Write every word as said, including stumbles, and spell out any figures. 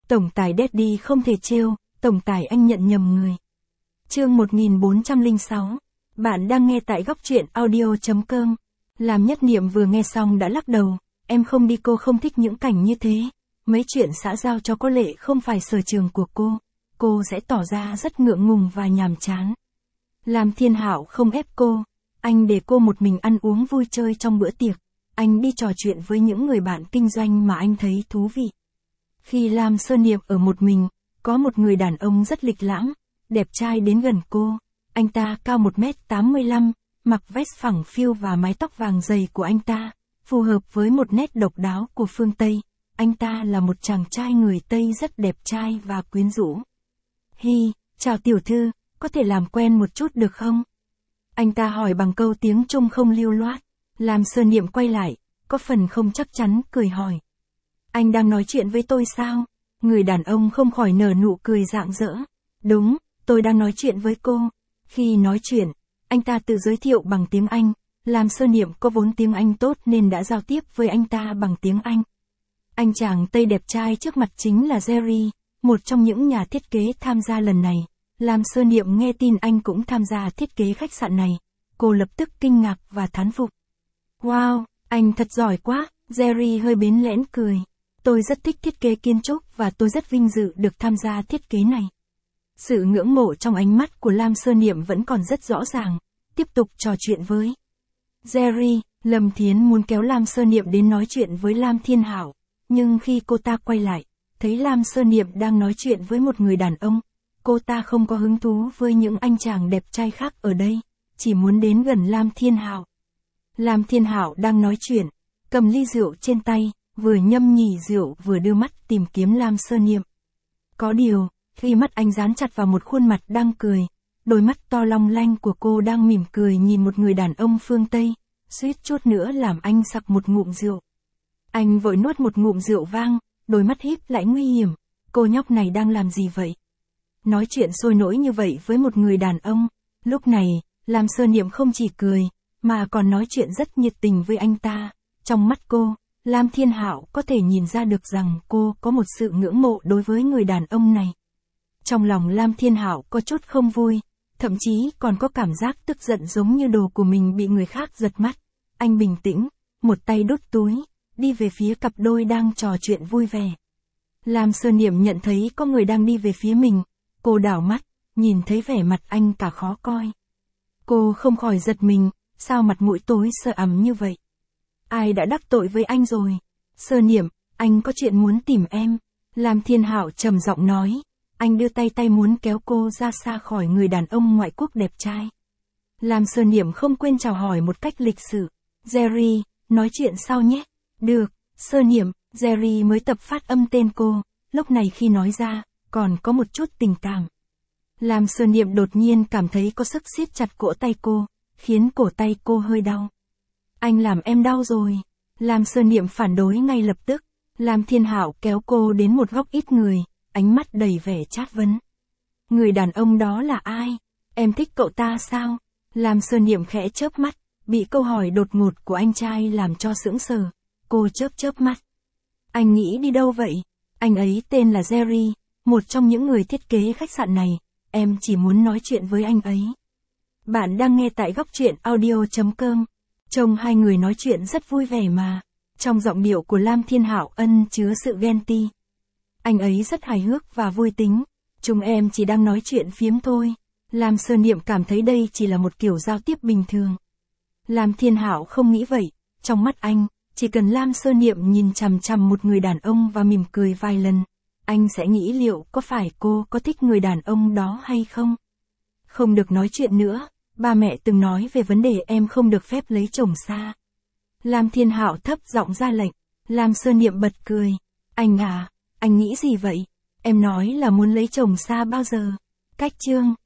Tổng tài Daddy không thể trêu, tổng tài anh nhận nhầm người. Chương một nghìn bốn trăm lẻ sáu. Bạn đang nghe tại góc truyện audio chấm com. Làm Nhất Niệm vừa nghe xong đã lắc đầu, em không đi, cô không thích những cảnh như thế. Mấy chuyện xã giao cho có lệ không phải sở trường của cô, cô sẽ tỏ ra rất ngượng ngùng và nhàm chán. Lam Thiên Hạo không ép cô, anh để cô một mình ăn uống vui chơi trong bữa tiệc. Anh đi trò chuyện với những người bạn kinh doanh mà anh thấy thú vị. Khi Lam Sơn Niệm ở một mình, có một người đàn ông rất lịch lãm, đẹp trai đến gần cô. Anh ta cao một mét tám mươi lăm, mặc vest phẳng phiu và mái tóc vàng dày của anh ta, phù hợp với một nét độc đáo của phương Tây. Anh ta là một chàng trai người Tây rất đẹp trai và quyến rũ. Hi, chào tiểu thư, có thể làm quen một chút được không? Anh ta hỏi bằng câu tiếng Trung không lưu loát. Lam Sơn Niệm quay lại, có phần không chắc chắn, cười hỏi. Anh đang nói chuyện với tôi sao? Người đàn ông không khỏi nở nụ cười rạng rỡ. Đúng, tôi đang nói chuyện với cô. Khi nói chuyện, anh ta tự giới thiệu bằng tiếng Anh. Lam Sơn Niệm có vốn tiếng Anh tốt nên đã giao tiếp với anh ta bằng tiếng Anh. Anh chàng Tây đẹp trai trước mặt chính là Jerry, một trong những nhà thiết kế tham gia lần này. Lam Sơn Niệm nghe tin anh cũng tham gia thiết kế khách sạn này. Cô lập tức kinh ngạc và thán phục. Wow, anh thật giỏi quá, Jerry hơi bến lẽn cười. Tôi rất thích thiết kế kiến trúc và tôi rất vinh dự được tham gia thiết kế này. Sự ngưỡng mộ trong ánh mắt của Lam Sơn Niệm vẫn còn rất rõ ràng. Tiếp tục trò chuyện với Jerry, Lâm Thiến muốn kéo Lam Sơn Niệm đến nói chuyện với Lam Thiên Hạo. Nhưng khi cô ta quay lại, thấy Lam Sơn Niệm đang nói chuyện với một người đàn ông. Cô ta không có hứng thú với những anh chàng đẹp trai khác ở đây, chỉ muốn đến gần Lam Thiên Hạo. Lam Thiên Hạo đang nói chuyện, cầm ly rượu trên tay, vừa nhâm nhì rượu vừa đưa mắt tìm kiếm Lam Sơn Niệm. Có điều, khi mắt anh dán chặt vào một khuôn mặt đang cười, đôi mắt to long lanh của cô đang mỉm cười nhìn một người đàn ông phương Tây, suýt chút nữa làm anh sặc một ngụm rượu. Anh vội nuốt một ngụm rượu vang, đôi mắt híp lại nguy hiểm. Cô nhóc này đang làm gì vậy? Nói chuyện sôi nổi như vậy với một người đàn ông. Lúc này, Lam Sơn Niệm không chỉ cười, mà còn nói chuyện rất nhiệt tình với anh ta. Trong mắt cô, Lam Thiên Hạo có thể nhìn ra được rằng cô có một sự ngưỡng mộ đối với người đàn ông này. Trong lòng Lam Thiên Hạo có chút không vui, thậm chí còn có cảm giác tức giận giống như đồ của mình bị người khác giật mất. Anh bình tĩnh, một tay đút túi, đi về phía cặp đôi đang trò chuyện vui vẻ. Lam Sơn Niệm nhận thấy có người đang đi về phía mình, cô đảo mắt, nhìn thấy vẻ mặt anh cả khó coi. Cô không khỏi giật mình, sao mặt mũi tối sờ ẩm như vậy? Ai đã đắc tội với anh rồi? Sơn Niệm, anh có chuyện muốn tìm em. Lam Thiên Hạo trầm giọng nói, anh đưa tay tay muốn kéo cô ra xa khỏi người đàn ông ngoại quốc đẹp trai. Lam Sơn Niệm không quên chào hỏi một cách lịch sự. Jerry, nói chuyện sau nhé. Được, Sơn Niệm, Jerry mới tập phát âm tên cô, lúc này khi nói ra, còn có một chút tình cảm. Lam Sơn Niệm đột nhiên cảm thấy có sức siết chặt cổ tay cô, khiến cổ tay cô hơi đau. Anh làm em đau rồi. Lam Sơn Niệm phản đối ngay lập tức. Lam Thiên Hạo kéo cô đến một góc ít người, ánh mắt đầy vẻ trát vấn. Người đàn ông đó là ai? Em thích cậu ta sao? Lam Sơn Niệm khẽ chớp mắt, bị câu hỏi đột ngột của anh trai làm cho sững sờ. Cô chớp chớp mắt. Anh nghĩ đi đâu vậy? Anh ấy tên là Jerry, một trong những người thiết kế khách sạn này. Em chỉ muốn nói chuyện với anh ấy. Bạn đang nghe tại góc truyện audio chấm com. Trông hai người nói chuyện rất vui vẻ mà. Trong giọng điệu của Lam Thiên Hạo ẩn chứa sự ghen ti. Anh ấy rất hài hước và vui tính. Chúng em chỉ đang nói chuyện phiếm thôi. Lam Sơn Niệm cảm thấy đây chỉ là một kiểu giao tiếp bình thường. Lam Thiên Hạo không nghĩ vậy. Trong mắt anh, chỉ cần Lam Sơn Niệm nhìn chằm chằm một người đàn ông và mỉm cười vài lần, anh sẽ nghĩ liệu có phải cô có thích người đàn ông đó hay không. Không được nói chuyện nữa, ba mẹ từng nói về vấn đề em không được phép lấy chồng xa. Lam Thiên Hạo thấp giọng ra lệnh. Lam Sơn Niệm bật cười. Anh à, anh nghĩ gì vậy? Em nói là muốn lấy chồng xa bao giờ? Cách chương.